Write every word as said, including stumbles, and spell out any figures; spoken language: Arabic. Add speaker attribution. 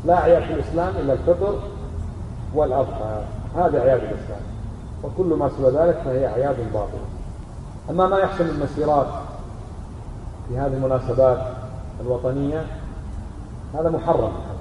Speaker 1: لا أعياد في الإسلام إلا الفطر والأضحى، هذه أعياد الإسلام، وكل ما سوى ذلك فهي أعياد باطلة. أما ما يحصل من مسيرات في هذه المناسبات الوطنية هذا محرم.